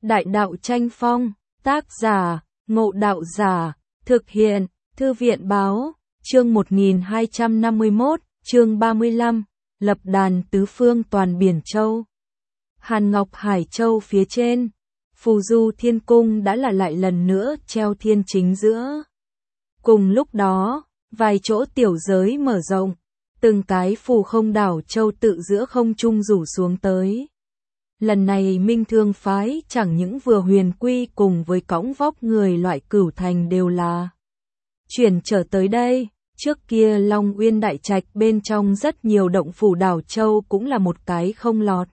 Đại đạo tranh phong, tác giả, Ngộ Đạo Giả, thực hiện, Thư viện báo, chương 1251, chương 35, lập đàn tứ phương toàn Biển Châu. Hàn Ngọc Hải Châu phía trên, phù du thiên cung đã là lại lần nữa treo thiên chính giữa. Cùng lúc đó, vài chỗ tiểu giới mở rộng, từng cái phù không đảo châu tự giữa không trung rủ xuống tới. Lần này Minh Thương phái chẳng những vừa huyền quy cùng với cõng vóc người loại cửu thành đều là chuyển trở tới đây. Trước kia Long Uyên Đại Trạch bên trong rất nhiều động phủ đảo châu cũng là một cái không lọt,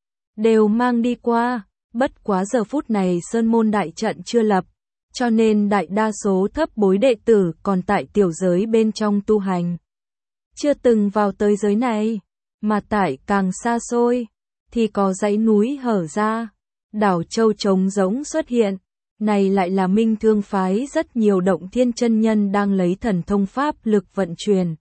đều mang đi qua, bất quá giờ phút này Sơn Môn Đại Trận chưa lập, cho nên đại đa số thấp bối đệ tử còn tại tiểu giới bên trong tu hành, chưa từng vào tới giới này, mà tại càng xa xôi thì có dãy núi hở ra, đảo châu trống rỗng xuất hiện. Này lại là Minh Thương phái rất nhiều động thiên chân nhân đang lấy thần thông pháp lực vận chuyển.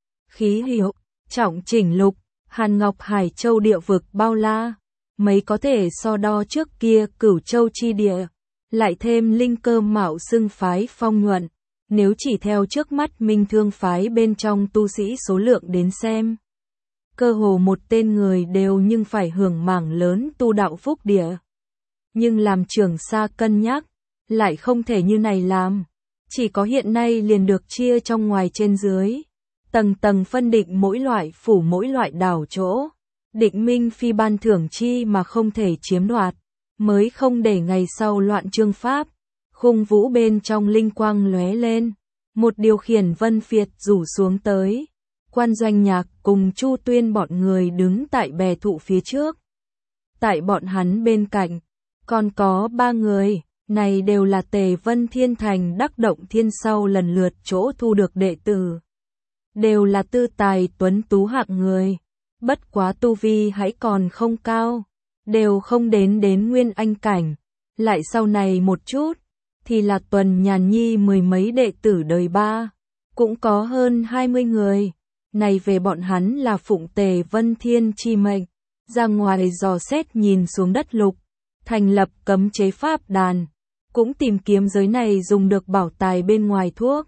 Khí hiệu, trọng chỉnh lục, Hàn Ngọc Hải Châu địa vực bao la, mấy có thể so đo trước kia Cửu Châu chi địa, lại thêm linh cơ mạo xưng phái phong nhuận, nếu chỉ theo trước mắt Minh Thương phái bên trong tu sĩ số lượng đến xem. Cơ hồ một tên người đều nhưng phải hưởng mảng lớn tu đạo phúc địa. Nhưng làm trưởng xa cân nhắc, lại không thể như này làm. Chỉ có hiện nay liền được chia trong ngoài trên dưới. Tầng tầng phân định mỗi loại phủ mỗi loại đảo chỗ. Định minh phi ban thưởng chi mà không thể chiếm đoạt. Mới không để ngày sau loạn chương pháp. Khung vũ bên trong linh quang lóe lên. Một điều khiển vân phiệt rủ xuống tới. Quan Doanh Nhạc cùng Chu Tuyên bọn người đứng tại bè thụ phía trước. Tại bọn hắn bên cạnh, còn có 3 người, này đều là Tề Vân Thiên Thành Đắc Động Thiên sau lần lượt chỗ thu được đệ tử. Đều là tư tài tuấn tú hạng người, bất quá tu vi hãy còn không cao, đều không đến nguyên anh cảnh. Lại sau này một chút, thì là Tuần Nhàn Nhi mười mấy đệ tử đời 3, cũng có hơn 20 người. Này về bọn hắn là phụng Tề Vân Thiên chi mệnh, ra ngoài dò xét nhìn xuống đất lục, thành lập cấm chế pháp đàn, cũng tìm kiếm giới này dùng được bảo tài bên ngoài thuốc.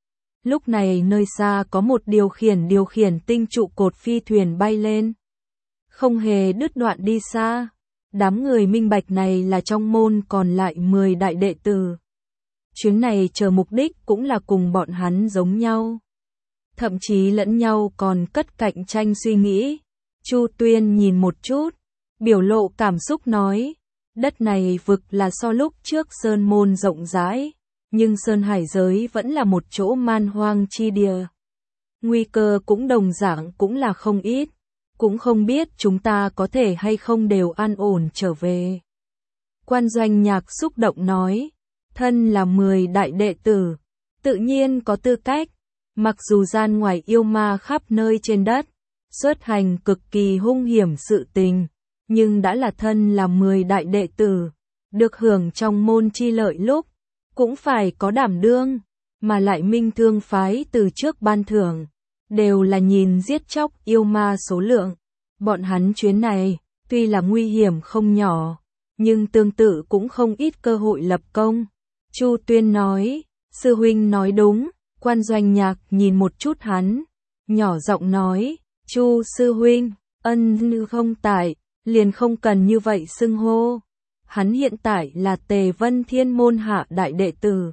Lúc này nơi xa có một điều khiển tinh trụ cột phi thuyền bay lên, không hề đứt đoạn đi xa. Đám người minh bạch này là trong môn còn lại 10 đại đệ tử. Chuyến này chờ mục đích cũng là cùng bọn hắn giống nhau. Thậm chí lẫn nhau còn cất cạnh tranh suy nghĩ. Chu Tuyên nhìn một chút, biểu lộ cảm xúc nói, đất này vực là so lúc trước Sơn Môn rộng rãi, nhưng Sơn Hải giới vẫn là một chỗ man hoang chi địa. Nguy cơ cũng đồng dạng cũng là không ít, cũng không biết chúng ta có thể hay không đều an ổn trở về. Quan Doanh Nhạc xúc động nói, thân là 10 đại đệ tử, tự nhiên có tư cách. Mặc dù gian ngoài yêu ma khắp nơi trên đất, xuất hành cực kỳ hung hiểm sự tình, nhưng đã là thân là 10 đại đệ tử, được hưởng trong môn chi lợi lúc, cũng phải có đảm đương, mà lại Minh Thương phái từ trước ban thưởng, đều là nhìn giết chóc yêu ma số lượng. Bọn hắn chuyến này, tuy là nguy hiểm không nhỏ, nhưng tương tự cũng không ít cơ hội lập công. Chu Tuyên nói, sư huynh nói đúng. Quan Doanh Nhạc nhìn một chút hắn, nhỏ giọng nói, Chu sư huynh, ân không tại, liền không cần như vậy xưng hô. Hắn hiện tại là Tề Vân Thiên môn hạ đại đệ tử,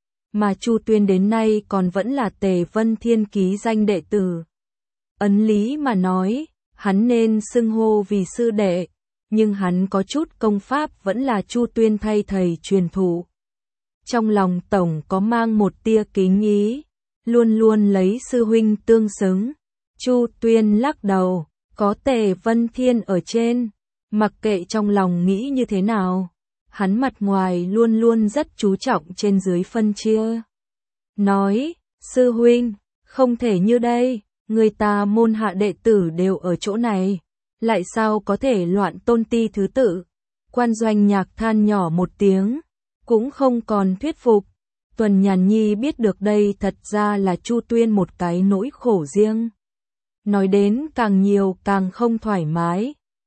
mà Chu Tuyên đến nay còn vẫn là Tề Vân Thiên ký danh đệ tử. Ấn lý mà nói, hắn nên xưng hô vì sư đệ, nhưng hắn có chút công pháp vẫn là Chu Tuyên thay thầy truyền thụ. Trong lòng tổng có mang một tia kính ý, luôn luôn lấy sư huynh tương xứng. Chu Tuyên lắc đầu, có Tề Vân Thiên ở trên, mặc kệ trong lòng nghĩ như thế nào, hắn mặt ngoài luôn luôn rất chú trọng trên dưới phân chia. Nói, sư huynh, không thể như đây, người ta môn hạ đệ tử đều ở chỗ này, lại sao có thể loạn tôn ti thứ tự. Quan Doanh Nhạc than nhỏ một tiếng, cũng không còn thuyết phục. Tuần Nhàn Nhi biết được đây thật ra là Chu Tuyên một cái nỗi khổ riêng. Nói đến càng nhiều càng không thoải mái,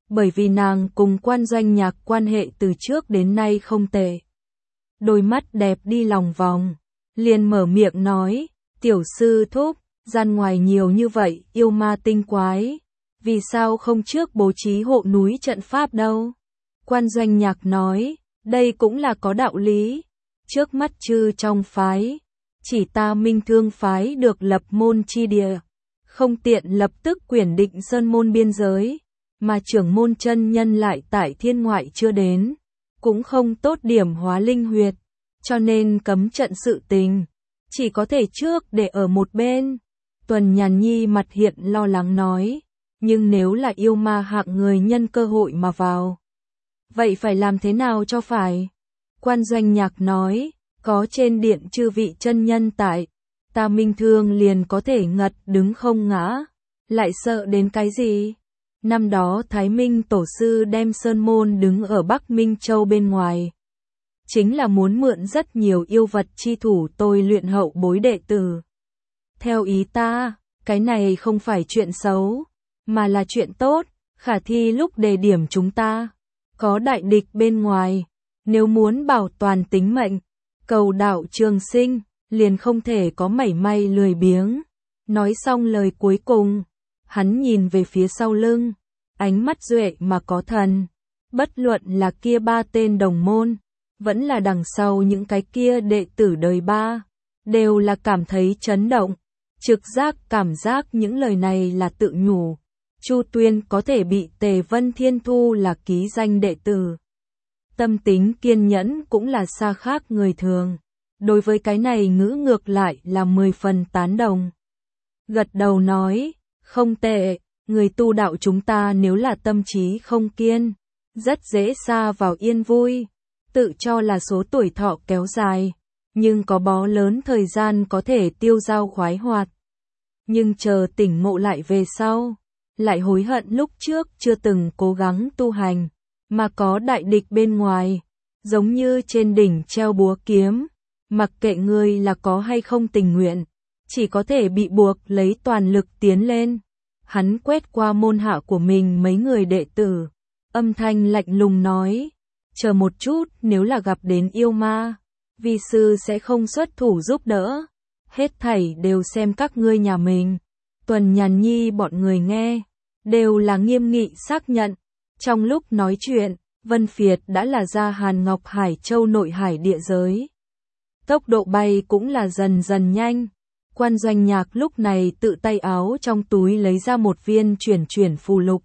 bởi vì nàng cùng Quan Doanh Nhạc quan hệ từ trước đến nay không tệ. Đôi mắt đẹp đi lòng vòng, liền mở miệng nói, tiểu sư thúc, gian ngoài nhiều như vậy, yêu ma tinh quái, vì sao không trước bố trí hộ núi trận pháp đâu? Quan Doanh Nhạc nói, đây cũng là có đạo lý, trước mắt chư trong phái, chỉ ta Minh Thương phái được lập môn chi địa, không tiện lập tức quyển định sơn môn biên giới, mà trưởng môn chân nhân lại tại thiên ngoại chưa đến, cũng không tốt điểm hóa linh huyệt, cho nên cấm trận sự tình, chỉ có thể trước để ở một bên. Tuần Nhàn Nhi mặt hiện lo lắng nói, nhưng nếu là yêu ma hạng người nhân cơ hội mà vào, vậy phải làm thế nào cho phải? Quan Doanh Nhạc nói, có trên điện chư vị chân nhân tại, ta Minh Thương liền có thể ngật đứng không ngã, lại sợ đến cái gì? Năm đó Thái Minh Tổ sư đem sơn môn đứng ở Bắc Minh Châu bên ngoài, chính là muốn mượn rất nhiều yêu vật chi thủ tôi luyện hậu bối đệ tử. Theo ý ta, cái này không phải chuyện xấu, mà là chuyện tốt, khả thi lúc đề điểm chúng ta. Có đại địch bên ngoài, nếu muốn bảo toàn tính mệnh, cầu đạo trường sinh, liền không thể có mảy may lười biếng. Nói xong lời cuối cùng, hắn nhìn về phía sau lưng, ánh mắt duệ mà có thần. Bất luận là kia ba tên đồng môn, vẫn là đằng sau những cái kia đệ tử đời ba, đều là cảm thấy chấn động. Trực giác cảm giác những lời này là tự nhủ. Chu Tuyên có thể bị Tề Vân Thiên thu là ký danh đệ tử. Tâm tính kiên nhẫn cũng là xa khác người thường. Đối với cái này ngữ ngược lại là 10 phần tán đồng. Gật đầu nói, không tệ, người tu đạo chúng ta nếu là tâm trí không kiên, rất dễ xa vào yên vui, tự cho là số tuổi thọ kéo dài, nhưng có bó lớn thời gian có thể tiêu dao khoái hoạt. Nhưng chờ tỉnh ngộ lại về sau, lại hối hận lúc trước chưa từng cố gắng tu hành, mà có đại địch bên ngoài, giống như trên đỉnh treo búa kiếm, mặc kệ ngươi là có hay không tình nguyện, chỉ có thể bị buộc lấy toàn lực tiến lên. Hắn quét qua môn hạ của mình mấy người đệ tử, âm thanh lạnh lùng nói, chờ một chút, nếu là gặp đến yêu ma, vi sư sẽ không xuất thủ giúp đỡ, hết thảy đều xem các ngươi nhà mình. Tuần Nhàn Nhi bọn người nghe, đều là nghiêm nghị xác nhận. Trong lúc nói chuyện, Vân Phiệt đã là ra Hàn Ngọc Hải Châu nội hải địa giới. Tốc độ bay cũng là dần dần nhanh. Quan Doanh Nhạc lúc này tự tay áo trong túi lấy ra một viên chuyển phù lục.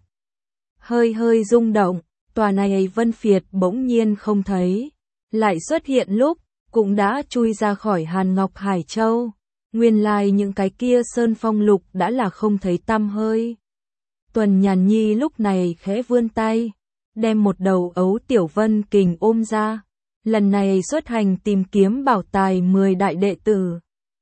Hơi hơi rung động, tòa này Vân Phiệt bỗng nhiên không thấy. Lại xuất hiện lúc, cũng đã chui ra khỏi Hàn Ngọc Hải Châu. Nguyên lai những cái kia sơn phong lục đã là không thấy tăm hơi. Tuần Nhàn Nhi lúc này khẽ vươn tay, đem một đầu ấu tiểu vân kình ôm ra. Lần này xuất hành tìm kiếm bảo tài 10 đại đệ tử,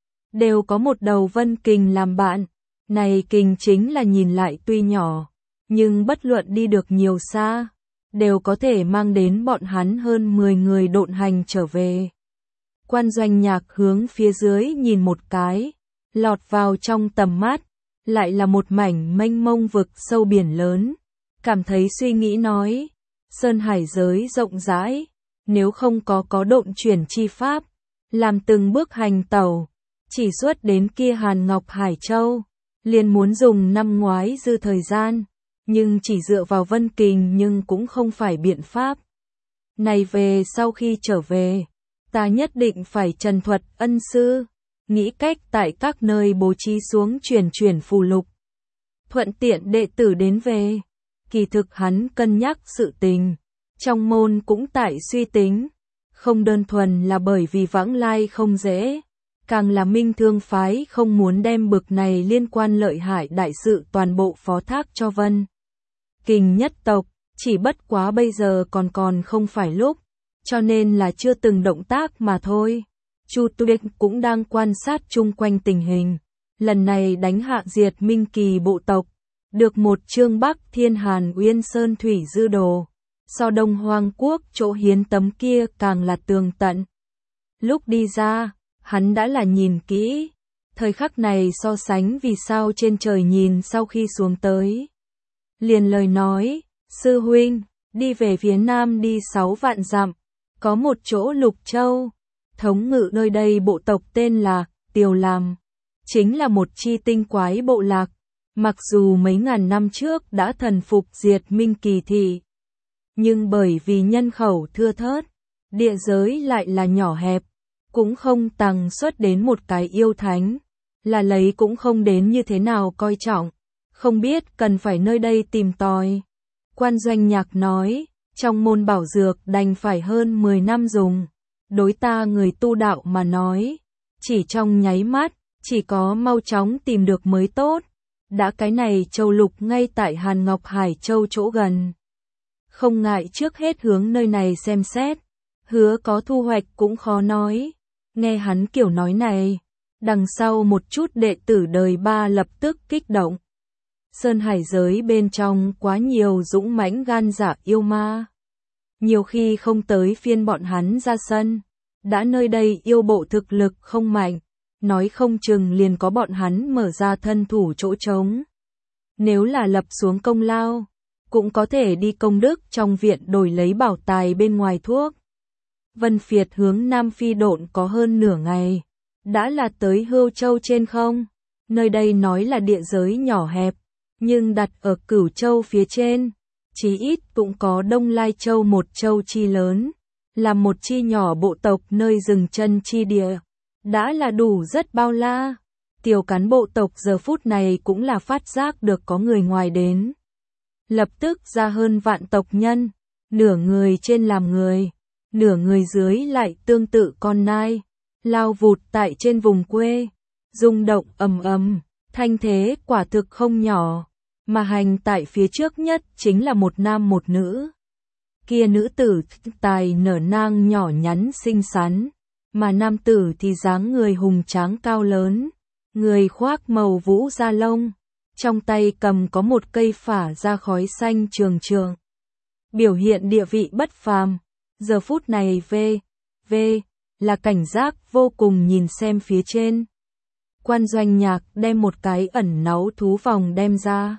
đều có một đầu vân kình làm bạn. Này kình chính là nhìn lại tuy nhỏ, nhưng bất luận đi được nhiều xa, đều có thể mang đến bọn hắn hơn 10 người độn hành trở về. Quan Doanh Nhạc hướng phía dưới nhìn một cái, lọt vào trong tầm mắt, lại là một mảnh mênh mông vực sâu biển lớn. Cảm thấy suy nghĩ nói, sơn hải giới rộng rãi, nếu không có độn chuyển chi pháp, làm từng bước hành tẩu, chỉ xuất đến kia Hàn Ngọc Hải Châu, liền muốn dùng năm ngoái dư thời gian, nhưng chỉ dựa vào vân kình nhưng cũng không phải biện pháp. Này về sau khi trở về, ta nhất định phải trần thuật ân sư, nghĩ cách tại các nơi bố trí xuống chuyển phù lục. Thuận tiện đệ tử đến về, kỳ thực hắn cân nhắc sự tình, trong môn cũng tại suy tính, không đơn thuần là bởi vì vãng lai không dễ, càng là Minh Thương phái không muốn đem bực này liên quan lợi hại đại sự toàn bộ phó thác cho Vân Kình nhất tộc, chỉ bất quá bây giờ còn không phải lúc, cho nên là chưa từng động tác mà thôi. Chu Tuyên cũng đang quan sát chung quanh tình hình, lần này đánh hạ diệt Minh Kỳ bộ tộc, được một chương Bắc Thiên Hàn Uyên Sơn thủy dư đồ, so Đông Hoang Quốc chỗ hiến tấm kia càng là tường tận. Lúc đi ra, hắn đã là nhìn kỹ, thời khắc này so sánh vì sao trên trời nhìn sau khi xuống tới. Liền lời nói, Sư huynh, đi về phía nam đi 6 vạn dặm, có một chỗ Lục Châu, thống ngự nơi đây bộ tộc tên là Tiều Làm, chính là một chi tinh quái bộ lạc, mặc dù mấy ngàn năm trước đã thần phục diệt Minh Kỳ Thị, nhưng bởi vì nhân khẩu thưa thớt, địa giới lại là nhỏ hẹp, cũng không tăng xuất đến một cái yêu thánh, là lấy cũng không đến như thế nào coi trọng, không biết cần phải nơi đây tìm tòi. Quan Doanh Nhạc nói, trong môn bảo dược đành phải hơn 10 năm dùng, đối ta người tu đạo mà nói, chỉ trong nháy mắt, chỉ có mau chóng tìm được mới tốt, đã cái này châu lục ngay tại Hàn Ngọc Hải Châu chỗ gần. Không ngại trước hết hướng nơi này xem xét, hứa có thu hoạch cũng khó nói. Nghe hắn kiểu nói này, đằng sau một chút đệ tử đời ba lập tức kích động. Sơn hải giới bên trong quá nhiều dũng mãnh gan dạ yêu ma. Nhiều khi không tới phiên bọn hắn ra sân, đã nơi đây yêu bộ thực lực không mạnh, nói không chừng liền có bọn hắn mở ra thân thủ chỗ trống. Nếu là lập xuống công lao, cũng có thể đi công đức trong viện đổi lấy bảo tài bên ngoài thuốc. Vân Phiệt hướng Nam phi độn có hơn nửa ngày, đã là tới Hưu Châu trên không, nơi đây nói là địa giới nhỏ hẹp, nhưng đặt ở Cửu Châu phía trên, chí ít cũng có Đông Lai Châu một châu chi lớn, là một chi nhỏ bộ tộc nơi dừng chân chi địa, đã là đủ rất bao la. Tiểu cán bộ tộc giờ phút này cũng là phát giác được có người ngoài đến. Lập tức ra hơn vạn tộc nhân, nửa người trên làm người, nửa người dưới lại tương tự con nai, lao vụt tại trên vùng quê, rung động ầm ầm, thanh thế quả thực không nhỏ, mà hành tại phía trước nhất chính là một nam một nữ. Kia nữ tử tài nở nang nhỏ nhắn xinh xắn, mà nam tử thì dáng người hùng tráng cao lớn, người khoác màu vũ da lông, trong tay cầm có một cây phả ra khói xanh trường trường. Biểu hiện địa vị bất phàm, giờ phút này V là cảnh giác vô cùng nhìn xem phía trên. Quan Doanh Nhạc đem một cái ẩn náu thú vòng đem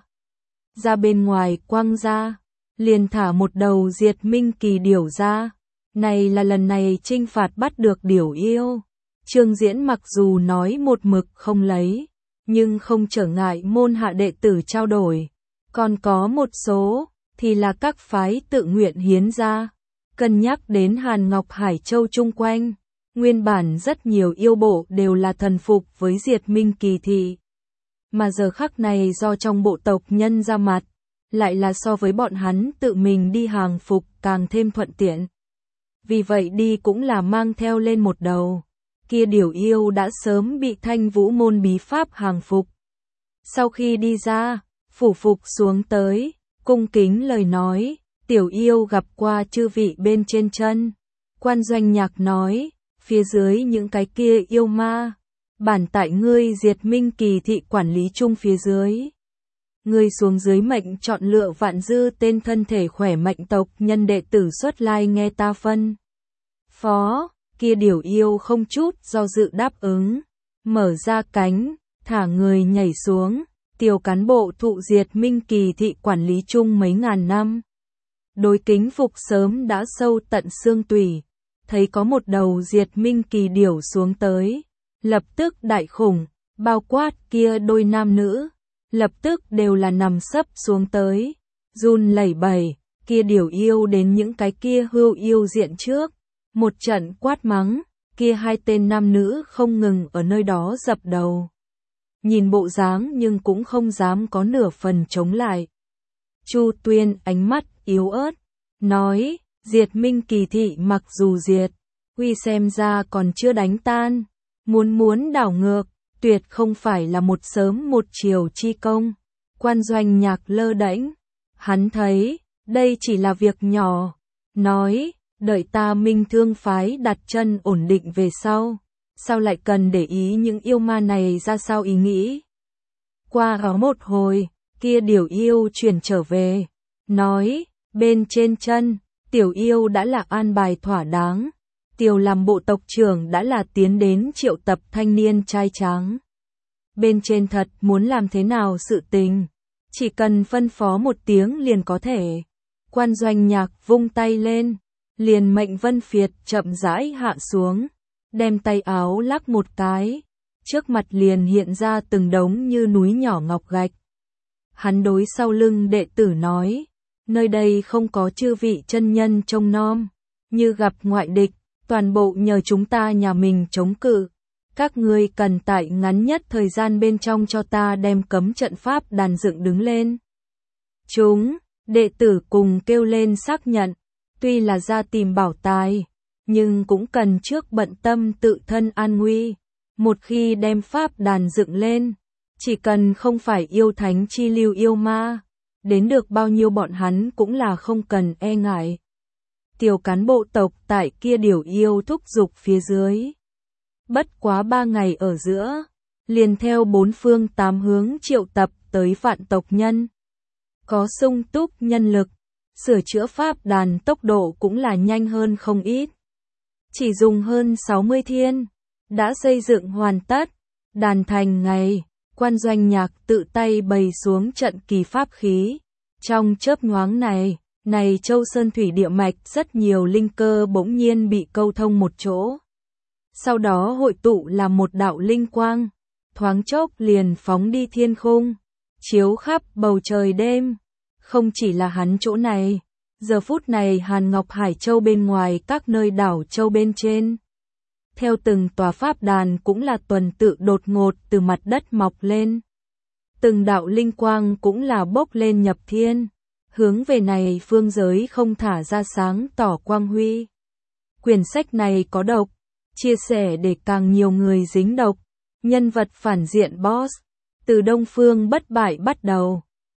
ra bên ngoài quăng ra, liền thả một đầu diệt Minh Kỳ điểu ra. Này là lần này trinh phạt bắt được điểu yêu. Trương Diễn mặc dù nói một mực không lấy, nhưng không trở ngại môn hạ đệ tử trao đổi. Còn có một số, thì là các phái tự nguyện hiến ra. Cân nhắc đến Hàn Ngọc Hải Châu chung quanh, nguyên bản rất nhiều yêu bộ đều là thần phục với diệt Minh Kỳ Thị. Mà giờ khắc này do trong bộ tộc nhân ra mặt, lại là so với bọn hắn tự mình đi hàng phục càng thêm thuận tiện. Vì vậy đi cũng là mang theo lên một đầu. Kia điểu yêu đã sớm bị Thanh Vũ môn bí pháp hàng phục. Sau khi đi ra, phủ phục xuống tới, cung kính lời nói, tiểu yêu gặp qua chư vị bên trên chân. Quan Doanh Nhạc nói, phía dưới những cái kia yêu ma, bản tại ngươi diệt Minh Kỳ Thị quản lý chung phía dưới. Ngươi xuống dưới mệnh chọn lựa vạn dư tên thân thể khỏe mạnh tộc nhân đệ tử xuất lai nghe ta phân. Phó, kia điểu yêu không chút do dự đáp ứng, mở ra cánh, thả người nhảy xuống, tiểu cán bộ thụ diệt Minh Kỳ Thị quản lý chung mấy ngàn năm. Đối kính phục sớm đã sâu tận xương tủy, thấy có một đầu diệt Minh Kỳ điểu xuống tới, lập tức đại khủng, bao quát kia đôi nam nữ, lập tức đều là nằm sấp xuống tới, run lẩy bẩy, kia điểu yêu đến những cái kia hưu yêu diện trước, một trận quát mắng, kia hai tên nam nữ không ngừng ở nơi đó dập đầu. Nhìn bộ dáng nhưng cũng không dám có nửa phần chống lại. Chu Tuyên ánh mắt yếu ớt, nói, diệt Minh Kỳ Thị mặc dù diệt, quy xem ra còn chưa đánh tan, muốn đảo ngược, tuyệt không phải là một sớm một chiều chi công. Quan Doanh Nhạc lơ đễnh, hắn thấy, đây chỉ là việc nhỏ, nói, đợi ta Minh Thương phái đặt chân ổn định về sau, sao lại cần để ý những yêu ma này ra sao ý nghĩ. Qua ở một hồi, kia điểu yêu chuyển trở về, nói, bên trên chân, tiểu yêu đã là an bài thỏa đáng, tiểu làm bộ tộc trưởng đã là tiến đến triệu tập thanh niên trai tráng. Bên trên thật muốn làm thế nào sự tình, chỉ cần phân phó một tiếng liền có thể. Quan Doanh Nhạc vung tay lên, liền mệnh Vân Phiệt chậm rãi hạ xuống, đem tay áo lắc một cái, trước mặt liền hiện ra từng đống như núi nhỏ ngọc gạch. Hắn đối sau lưng đệ tử nói, nơi đây không có chư vị chân nhân trông nom, như gặp ngoại địch, toàn bộ nhờ chúng ta nhà mình chống cự. Các ngươi cần tại ngắn nhất thời gian bên trong cho ta đem cấm trận pháp đàn dựng đứng lên. Chúng, đệ tử cùng kêu lên xác nhận, tuy là ra tìm bảo tài, nhưng cũng cần trước bận tâm tự thân an nguy. Một khi đem pháp đàn dựng lên, chỉ cần không phải yêu thánh chi lưu yêu ma, đến được bao nhiêu bọn hắn cũng là không cần e ngại. Tiểu cán bộ tộc tại kia điều yêu thúc giục phía dưới. Bất quá 3 ngày ở giữa, liền theo 4 phương 8 hướng triệu tập tới vạn tộc nhân. Có sung túc nhân lực, sửa chữa pháp đàn tốc độ cũng là nhanh hơn không ít. Chỉ dùng hơn 60 thiên, đã xây dựng hoàn tất, đàn thành ngày, Quan Doanh Nhạc tự tay bày xuống trận kỳ pháp khí. Trong chớp nhoáng này Châu Sơn Thủy địa mạch rất nhiều linh cơ bỗng nhiên bị câu thông một chỗ. Sau đó hội tụ là một đạo linh quang, thoáng chốc liền phóng đi thiên khung, chiếu khắp bầu trời đêm. Không chỉ là hắn chỗ này, giờ phút này Hàn Ngọc Hải Châu bên ngoài các nơi đảo châu bên trên. Theo từng tòa pháp đàn cũng là tuần tự đột ngột từ mặt đất mọc lên. Từng đạo linh quang cũng là bốc lên nhập thiên, hướng về này phương giới không thả ra sáng tỏ quang huy. Quyển sách này có độc, chia sẻ để càng nhiều người dính độc. Nhân vật phản diện boss, từ Đông Phương bất bại bắt đầu.